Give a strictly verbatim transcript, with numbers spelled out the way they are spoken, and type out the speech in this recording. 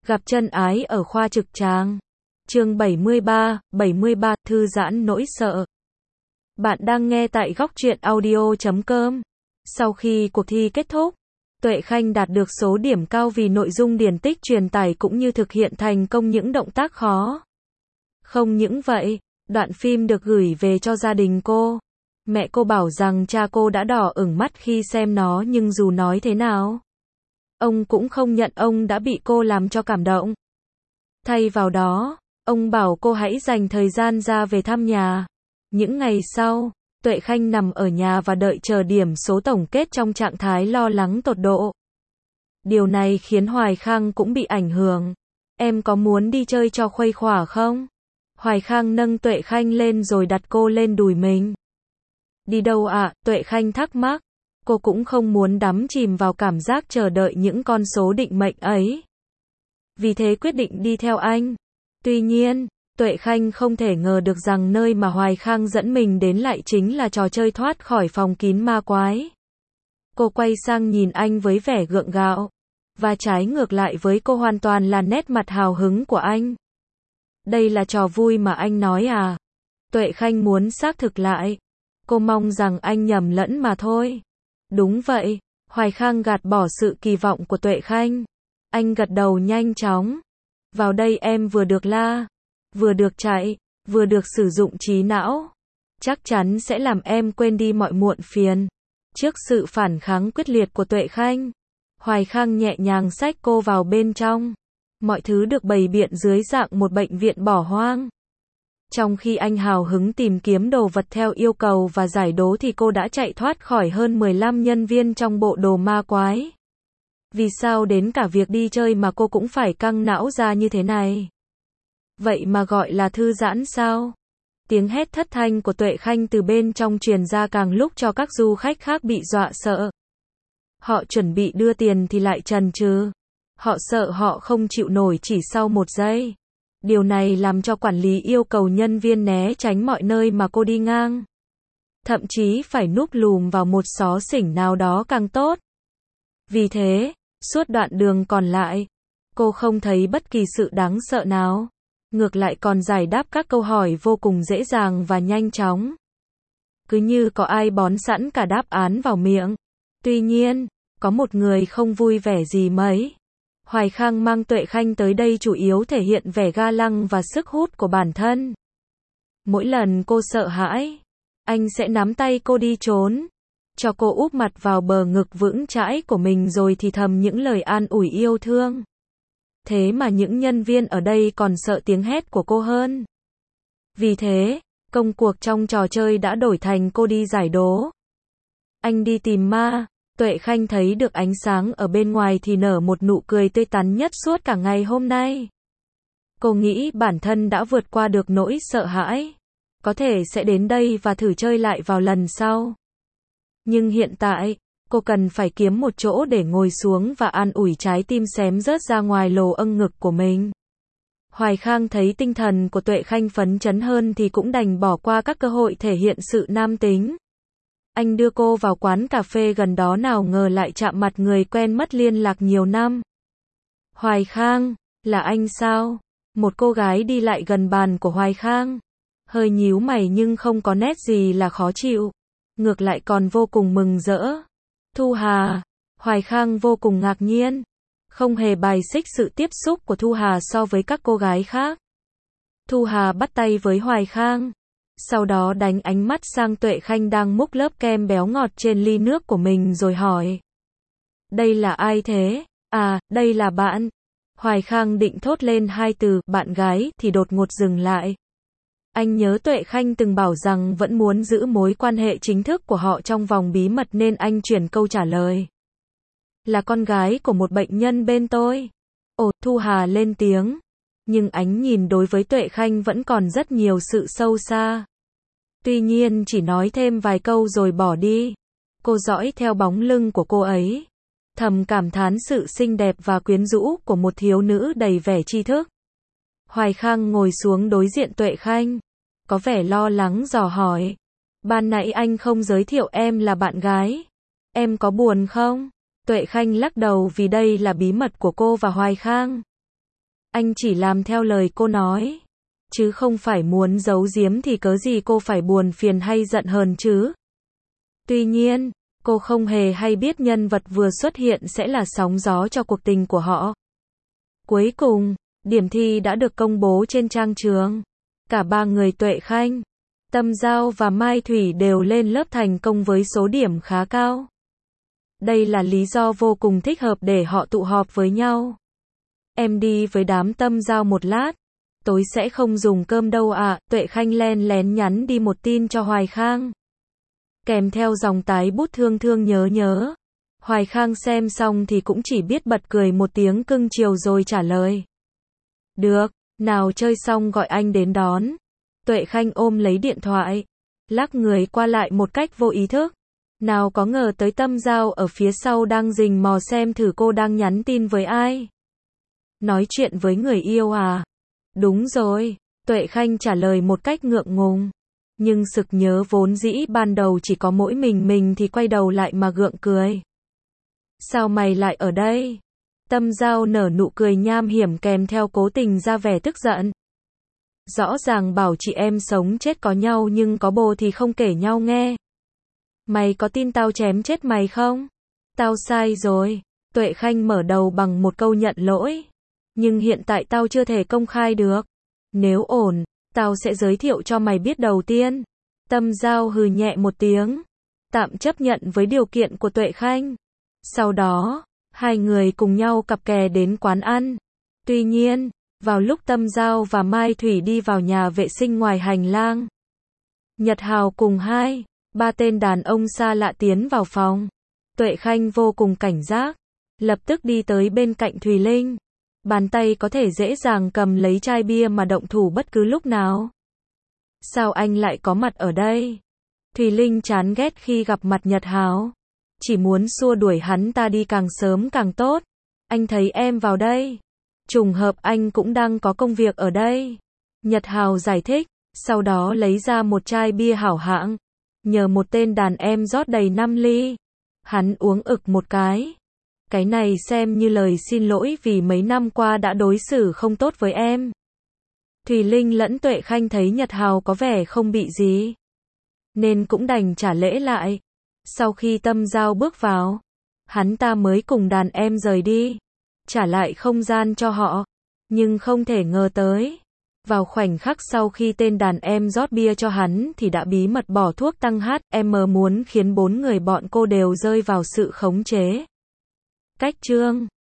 Gặp chân ái ở khoa trực tràng. Chương bảy mươi ba, bảy mươi ba, thư giãn nỗi sợ. Bạn đang nghe tại góc truyện audio chấm com. Sau khi cuộc thi kết thúc, Tuệ Khanh đạt được số điểm cao vì nội dung điển tích truyền tải cũng như thực hiện thành công những động tác khó. Không những vậy, đoạn phim được gửi về cho gia đình cô. Mẹ cô bảo rằng cha cô đã đỏ ửng mắt khi xem nó, nhưng dù nói thế nào, ông cũng không nhận ông đã bị cô làm cho cảm động. Thay vào đó, ông bảo cô hãy dành thời gian ra về thăm nhà. Những ngày sau, Tuệ Khanh nằm ở nhà và đợi chờ điểm số tổng kết trong trạng thái lo lắng tột độ. Điều này khiến Hoài Khang cũng bị ảnh hưởng. Em có muốn đi chơi cho khuây khỏa không? Hoài Khang nâng Tuệ Khanh lên rồi đặt cô lên đùi mình. Đi đâu ạ? À? Tuệ Khanh thắc mắc. Cô cũng không muốn đắm chìm vào cảm giác chờ đợi những con số định mệnh ấy. Vì thế quyết định đi theo anh. Tuy nhiên, Tuệ Khanh không thể ngờ được rằng nơi mà Hoài Khang dẫn mình đến lại chính là trò chơi thoát khỏi phòng kín ma quái. Cô quay sang nhìn anh với vẻ gượng gạo. Và trái ngược lại với cô hoàn toàn là nét mặt hào hứng của anh. Đây là trò vui mà anh nói à? Tuệ Khanh muốn xác thực lại. Cô mong rằng anh nhầm lẫn mà thôi. Đúng vậy, Hoài Khang gạt bỏ sự kỳ vọng của Tuệ Khanh. Anh gật đầu nhanh chóng. Vào đây em vừa được la, vừa được chạy, vừa được sử dụng trí não. Chắc chắn sẽ làm em quên đi mọi muộn phiền. Trước sự phản kháng quyết liệt của Tuệ Khanh, Hoài Khang nhẹ nhàng xách cô vào bên trong. Mọi thứ được bày biện dưới dạng một bệnh viện bỏ hoang. Trong khi anh hào hứng tìm kiếm đồ vật theo yêu cầu và giải đố thì cô đã chạy thoát khỏi hơn mười lăm nhân viên trong bộ đồ ma quái. Vì sao đến cả việc đi chơi mà cô cũng phải căng não ra như thế này? Vậy mà gọi là thư giãn sao? Tiếng hét thất thanh của Tuệ Khanh từ bên trong truyền ra càng lúc cho các du khách khác bị dọa sợ. Họ chuẩn bị đưa tiền thì lại chần chừ. Họ sợ họ không chịu nổi chỉ sau một giây. Điều này làm cho quản lý yêu cầu nhân viên né tránh mọi nơi mà cô đi ngang. Thậm chí phải núp lùm vào một xó xỉnh nào đó càng tốt. Vì thế, suốt đoạn đường còn lại, cô không thấy bất kỳ sự đáng sợ nào. Ngược lại còn giải đáp các câu hỏi vô cùng dễ dàng và nhanh chóng. Cứ như có ai bón sẵn cả đáp án vào miệng. Tuy nhiên, có một người không vui vẻ gì mấy. Hoài Khang mang Tuệ Khanh tới đây chủ yếu thể hiện vẻ ga lăng và sức hút của bản thân. Mỗi lần cô sợ hãi, anh sẽ nắm tay cô đi trốn, cho cô úp mặt vào bờ ngực vững chãi của mình rồi thì thầm những lời an ủi yêu thương. Thế mà những nhân viên ở đây còn sợ tiếng hét của cô hơn. Vì thế, công cuộc trong trò chơi đã đổi thành cô đi giải đố. Anh đi tìm ma. Tuệ Khanh thấy được ánh sáng ở bên ngoài thì nở một nụ cười tươi tắn nhất suốt cả ngày hôm nay. Cô nghĩ bản thân đã vượt qua được nỗi sợ hãi. Có thể sẽ đến đây và thử chơi lại vào lần sau. Nhưng hiện tại, cô cần phải kiếm một chỗ để ngồi xuống và an ủi trái tim xém rớt ra ngoài lồ âng ngực của mình. Hoài Khang thấy tinh thần của Tuệ Khanh phấn chấn hơn thì cũng đành bỏ qua các cơ hội thể hiện sự nam tính. Anh đưa cô vào quán cà phê gần đó, nào ngờ lại chạm mặt người quen mất liên lạc nhiều năm. Hoài Khang, là anh sao? Một cô gái đi lại gần bàn của Hoài Khang. Hơi nhíu mày nhưng không có nét gì là khó chịu. Ngược lại còn vô cùng mừng rỡ. Thu Hà. Hoài Khang vô cùng ngạc nhiên. Không hề bài xích sự tiếp xúc của Thu Hà so với các cô gái khác. Thu Hà bắt tay với Hoài Khang. Sau đó đánh ánh mắt sang Tuệ Khanh đang múc lớp kem béo ngọt trên ly nước của mình rồi hỏi. Đây là ai thế? À, đây là bạn. Hoài Khang định thốt lên hai từ, bạn gái, thì đột ngột dừng lại. Anh nhớ Tuệ Khanh từng bảo rằng vẫn muốn giữ mối quan hệ chính thức của họ trong vòng bí mật nên anh chuyển câu trả lời. Là con gái của một bệnh nhân bên tôi. Ồ, Thu Hà lên tiếng. Nhưng ánh nhìn đối với Tuệ Khanh vẫn còn rất nhiều sự sâu xa. Tuy nhiên chỉ nói thêm vài câu rồi bỏ đi. Cô dõi theo bóng lưng của cô ấy, thầm cảm thán sự xinh đẹp và quyến rũ của một thiếu nữ đầy vẻ tri thức. Hoài Khang ngồi xuống đối diện Tuệ Khanh, có vẻ lo lắng dò hỏi. Ban nãy anh không giới thiệu em là bạn gái. Em có buồn không? Tuệ Khanh lắc đầu vì đây là bí mật của cô và Hoài Khang. anh chỉ làm theo lời cô nói. Chứ không phải muốn giấu giếm thì cớ gì cô phải buồn phiền hay giận hờn chứ. Tuy nhiên, cô không hề hay biết nhân vật vừa xuất hiện sẽ là sóng gió cho cuộc tình của họ. Cuối cùng, điểm thi đã được công bố trên trang trường. Cả ba người Tuệ Khanh, Tâm Giao và Mai Thủy đều lên lớp thành công với số điểm khá cao. Đây là lý do vô cùng thích hợp để họ tụ họp với nhau. Em đi với đám Tâm Giao một lát. Tối sẽ không dùng cơm đâu ạ, à. Tuệ Khanh len lén nhắn đi một tin cho Hoài Khang. Kèm theo dòng tái bút thương thương nhớ nhớ. Hoài Khang xem xong thì cũng chỉ biết bật cười một tiếng cưng chiều rồi trả lời. Được, nào chơi xong gọi anh đến đón. Tuệ Khanh ôm lấy điện thoại, lắc người qua lại một cách vô ý thức. Nào có ngờ tới Tâm Giao ở phía sau đang rình mò xem thử cô đang nhắn tin với ai. Nói chuyện với người yêu à? Đúng rồi, Tuệ Khanh trả lời một cách ngượng ngùng. Nhưng sực nhớ vốn dĩ ban đầu chỉ có mỗi mình mình thì quay đầu lại mà gượng cười. Sao mày lại ở đây? Tâm Giao nở nụ cười nham hiểm kèm theo cố tình ra vẻ tức giận. Rõ ràng bảo chị em sống chết có nhau nhưng có bồ thì không kể nhau nghe. Mày có tin tao chém chết mày không? Tao sai rồi. Tuệ Khanh mở đầu bằng một câu nhận lỗi. Nhưng hiện tại tao chưa thể công khai được. Nếu ổn, tao sẽ giới thiệu cho mày biết đầu tiên. Tâm Giao hừ nhẹ một tiếng. Tạm chấp nhận với điều kiện của Tuệ Khanh. Sau đó, hai người cùng nhau cặp kè đến quán ăn. Tuy nhiên, vào lúc Tâm Giao và Mai Thủy đi vào nhà vệ sinh ngoài hành lang, Nhật Hào cùng hai, ba tên đàn ông xa lạ tiến vào phòng. Tuệ Khanh vô cùng cảnh giác, lập tức đi tới bên cạnh Thùy Linh. Bàn tay có thể dễ dàng cầm lấy chai bia mà động thủ bất cứ lúc nào. Sao anh lại có mặt ở đây? Thùy Linh chán ghét khi gặp mặt Nhật Hào. Chỉ muốn xua đuổi hắn ta đi càng sớm càng tốt. Anh thấy em vào đây. Trùng hợp anh cũng đang có công việc ở đây. Nhật Hào giải thích, sau đó lấy ra một chai bia hảo hạng. Nhờ một tên đàn em rót đầy năm ly. Hắn uống ực một cái. Cái này xem như lời xin lỗi vì mấy năm qua đã đối xử không tốt với em. Thùy Linh lẫn Tuệ Khanh thấy Nhật Hào có vẻ không bị gì, nên cũng đành trả lễ lại. Sau khi Tâm Giao bước vào, hắn ta mới cùng đàn em rời đi, trả lại không gian cho họ. Nhưng không thể ngờ tới, vào khoảnh khắc sau khi tên đàn em rót bia cho hắn thì đã bí mật bỏ thuốc tăng hát em muốn khiến bốn người bọn cô đều rơi vào sự khống chế. Cách chương